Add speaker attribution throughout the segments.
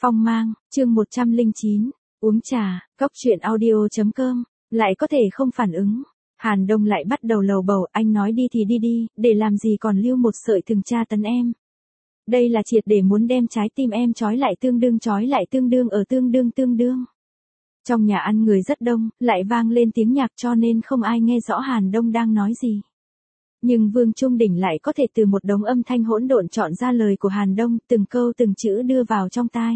Speaker 1: Phong mang, chương 109, uống trà, cốc truyện audio.com, lại có thể không phản ứng. Hàn Đông lại bắt đầu lầu bầu, anh nói đi thì đi đi, để làm gì còn lưu một sợi thừng tra tấn em. Đây là triệt để muốn đem trái tim em trói lại tương đương ở tương đương. Trong nhà ăn người rất đông, lại vang lên tiếng nhạc cho nên không ai nghe rõ Hàn Đông đang nói gì. Nhưng Vương Trung Đỉnh lại có thể từ một đống âm thanh hỗn độn chọn ra lời của Hàn Đông, từng câu từng chữ đưa vào trong tai.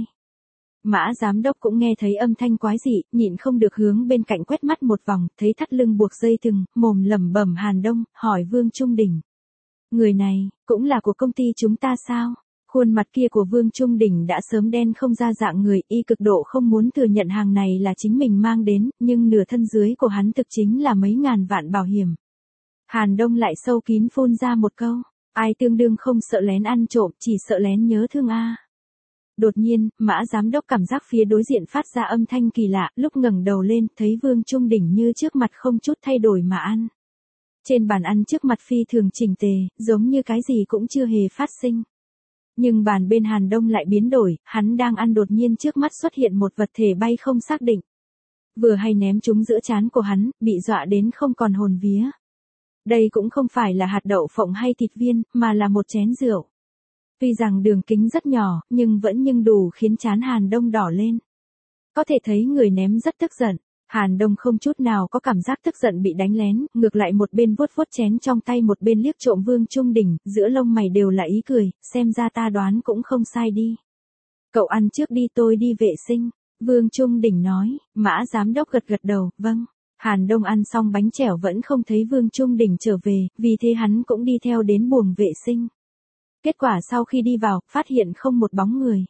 Speaker 1: Mã giám đốc cũng nghe thấy âm thanh quái dị, nhịn không được hướng bên cạnh quét mắt một vòng, thấy thắt lưng buộc dây thừng, mồm lẩm bẩm Hàn Đông, hỏi Vương Trung Đỉnh. Người này, cũng là của công ty chúng ta sao? Khuôn mặt kia của Vương Trung Đỉnh đã sớm đen không ra dạng người, y cực độ không muốn thừa nhận hàng này là chính mình mang đến, nhưng nửa thân dưới của hắn thực chính là mấy ngàn vạn bảo hiểm. Hàn Đông lại sâu kín phun ra một câu, ai tương đương không sợ lén ăn trộm, chỉ sợ lén nhớ thương a. Đột nhiên, Mã giám đốc cảm giác phía đối diện phát ra âm thanh kỳ lạ, lúc ngẩng đầu lên, thấy Vương Trung Đỉnh như trước mặt không chút thay đổi mà ăn. Trên bàn ăn trước mặt phi thường chỉnh tề, giống như cái gì cũng chưa hề phát sinh. Nhưng bàn bên Hàn Đông lại biến đổi, hắn đang ăn đột nhiên trước mắt xuất hiện một vật thể bay không xác định. Vừa hay ném trúng giữa trán của hắn, bị dọa đến không còn hồn vía. Đây cũng không phải là hạt đậu phộng hay thịt viên, mà là một chén rượu. Tuy rằng đường kính rất nhỏ, nhưng vẫn đủ khiến trán Hàn Đông đỏ lên. Có thể thấy người ném rất tức giận. Hàn Đông không chút nào có cảm giác tức giận bị đánh lén, ngược lại một bên vuốt chén trong tay một bên liếc trộm Vương Trung Đỉnh, giữa lông mày đều là ý cười, xem ra ta đoán cũng không sai đi. Cậu ăn trước đi, tôi đi vệ sinh. Vương Trung Đỉnh nói. Mã giám đốc gật đầu, vâng. Hàn Đông ăn xong bánh chèo vẫn không thấy Vương Trung Đỉnh trở về, vì thế hắn cũng đi theo đến buồng vệ sinh. Kết quả sau khi đi vào, phát hiện không một bóng người.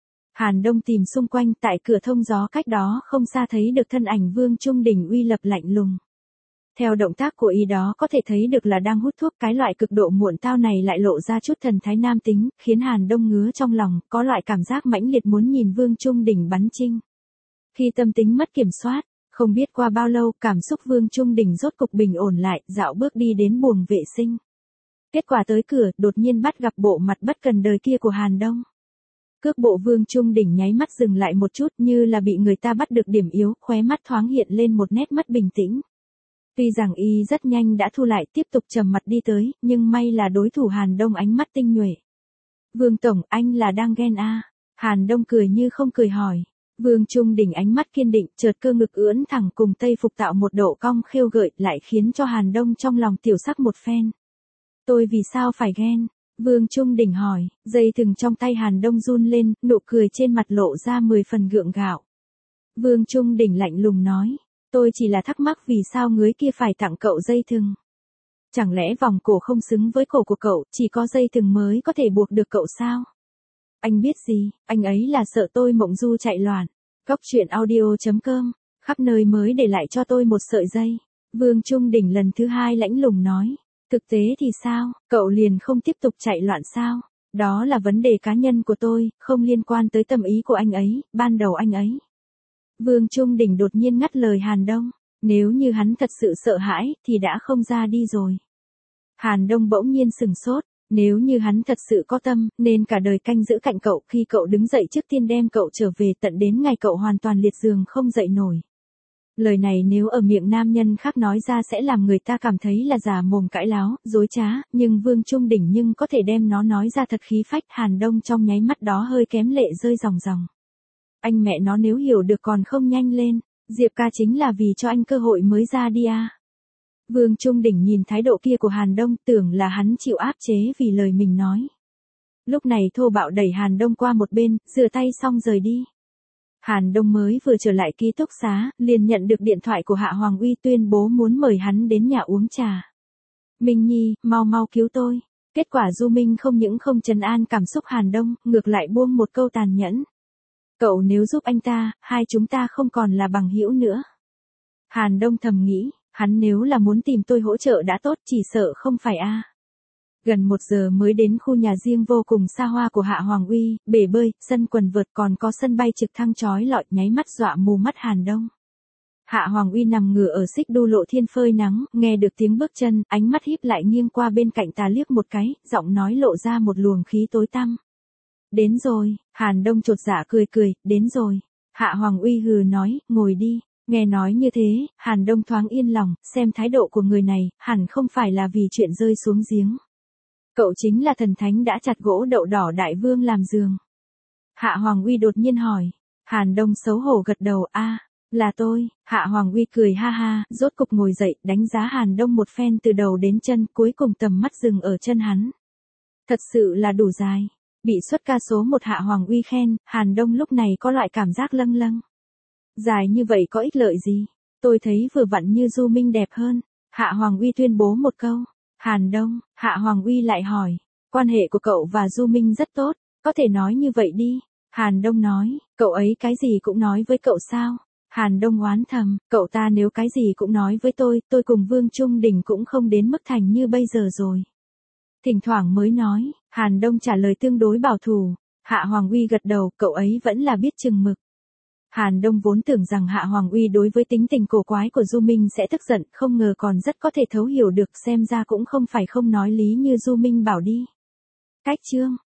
Speaker 1: Hàn Đông tìm xung quanh, tại cửa thông gió cách đó không xa thấy được thân ảnh Vương Trung Đỉnh uy lập lạnh lùng. Theo động tác của y đó có thể thấy được là đang hút thuốc, cái loại cực độ muộn tao này lại lộ ra chút thần thái nam tính, khiến Hàn Đông ngứa trong lòng, có loại cảm giác mãnh liệt muốn nhìn Vương Trung Đỉnh bắn chinh. Khi tâm tính mất kiểm soát, không biết qua bao lâu, cảm xúc Vương Trung Đỉnh rốt cục bình ổn lại, dạo bước đi đến buồng vệ sinh. Kết quả tới cửa, đột nhiên bắt gặp bộ mặt bất cần đời kia của Hàn Đông. Cước bộ Vương Trung Đỉnh nháy mắt dừng lại một chút, như là bị người ta bắt được điểm yếu, khóe mắt thoáng hiện lên một nét mắt bình tĩnh. Tuy rằng y rất nhanh đã thu lại, tiếp tục trầm mặt đi tới, nhưng may là đối thủ Hàn Đông ánh mắt tinh nhuệ. Vương Tổng, anh là đang ghen à? Hàn Đông cười như không cười hỏi. Vương Trung Đỉnh ánh mắt kiên định, chợt cơ ngực ưỡn thẳng cùng tây phục tạo một độ cong khêu gợi, lại khiến cho Hàn Đông trong lòng tiểu sắc một phen. Tôi vì sao phải ghen? Vương Trung Đỉnh hỏi. Dây thừng trong tay Hàn Đông run lên, nụ cười trên mặt lộ ra 10 phần gượng gạo. Vương Trung Đỉnh lạnh lùng nói. Tôi chỉ là thắc mắc vì sao người kia phải tặng cậu dây thừng. Chẳng lẽ vòng cổ không xứng với cổ của cậu, chỉ có dây thừng mới có thể buộc được cậu sao? Anh biết gì, anh ấy là sợ tôi mộng du chạy loạn. Cốc truyện audio.com, khắp nơi mới để lại cho tôi một sợi dây. Vương Trung Đỉnh lần thứ hai lãnh lùng nói. Thực tế thì sao, cậu liền không tiếp tục chạy loạn sao? Đó là vấn đề cá nhân của tôi, không liên quan tới tâm ý của anh ấy, ban đầu anh ấy. Vương Trung Đỉnh đột nhiên ngắt lời Hàn Đông. Nếu như hắn thật sự sợ hãi, thì đã không ra đi rồi. Hàn Đông bỗng nhiên sừng sốt. Nếu như hắn thật sự có tâm, nên cả đời canh giữ cạnh cậu, khi cậu đứng dậy trước tiên đem cậu trở về, tận đến ngày cậu hoàn toàn liệt giường không dậy nổi. Lời này nếu ở miệng nam nhân khác nói ra sẽ làm người ta cảm thấy là giả mồm cãi láo, dối trá, nhưng Vương Trung Đỉnh nhưng có thể đem nó nói ra thật khí phách. Hàn Đông trong nháy mắt đó hơi kém lệ rơi ròng ròng. Anh mẹ nó, nếu hiểu được còn không nhanh lên, Diệp ca chính là vì cho anh cơ hội mới ra đi à. Vương Trung Đỉnh nhìn thái độ kia của Hàn Đông, tưởng là hắn chịu áp chế vì lời mình nói. Lúc này thô bạo đẩy Hàn Đông qua một bên, rửa tay xong rời đi. Hàn Đông mới vừa trở lại ký túc xá, liền nhận được điện thoại của Hạ Hoàng Uy tuyên bố muốn mời hắn đến nhà uống trà. Minh Nhi, mau cứu tôi. Kết quả Du Minh không những không trấn an cảm xúc Hàn Đông, ngược lại buông một câu tàn nhẫn. Cậu nếu giúp anh ta, hai chúng ta không còn là bằng hữu nữa. Hàn Đông thầm nghĩ, hắn nếu là muốn tìm tôi hỗ trợ đã tốt, chỉ sợ không phải a. Gần 1 giờ mới đến khu nhà riêng vô cùng xa hoa của Hạ Hoàng Uy, bể bơi, sân quần vợt còn có sân bay trực thăng chói lọi, nháy mắt dọa mù mắt Hàn Đông. Hạ Hoàng Uy nằm ngửa ở xích đu lộ thiên phơi nắng, nghe được tiếng bước chân, ánh mắt híp lại nghiêng qua bên cạnh ta liếc một cái, giọng nói lộ ra một luồng khí tối tăm. Đến rồi, Hàn Đông chột dạ cười cười, đến rồi. Hạ Hoàng Uy hừ nói, ngồi đi. Nghe nói như thế, Hàn Đông thoáng yên lòng, xem thái độ của người này, hẳn không phải là vì chuyện rơi xuống giếng. Cậu chính là thần thánh đã chặt gỗ đậu đỏ đại vương làm giường. Hạ Hoàng Uy đột nhiên hỏi. Hàn Đông xấu hổ gật đầu, là tôi. Hạ Hoàng Uy cười ha ha, rốt cục ngồi dậy, đánh giá Hàn Đông một phen từ đầu đến chân, cuối cùng tầm mắt dừng ở chân hắn. Thật sự là đủ dài. Bị xuất ca số 1 Hạ Hoàng Uy khen, Hàn Đông lúc này có loại cảm giác lâng lâng. Dài như vậy có ích lợi gì? Tôi thấy vừa vặn như Du Minh đẹp hơn. Hạ Hoàng Uy tuyên bố một câu. Hàn Đông, Hạ Hoàng Uy lại hỏi. Quan hệ của cậu và Du Minh rất tốt, có thể nói như vậy đi. Hàn Đông nói, cậu ấy cái gì cũng nói với cậu sao? Hàn Đông oán thầm, cậu ta nếu cái gì cũng nói với tôi cùng Vương Trung Đình cũng không đến mức thành như bây giờ rồi. Thỉnh thoảng mới nói, Hàn Đông trả lời tương đối bảo thủ. Hạ Hoàng Uy gật đầu, cậu ấy vẫn là biết chừng mực. Hàn Đông vốn tưởng rằng Hạ Hoàng Uy đối với tính tình cổ quái của Du Minh sẽ tức giận, không ngờ còn rất có thể thấu hiểu được, xem ra cũng không phải không nói lý như Du Minh bảo đi. Cách chương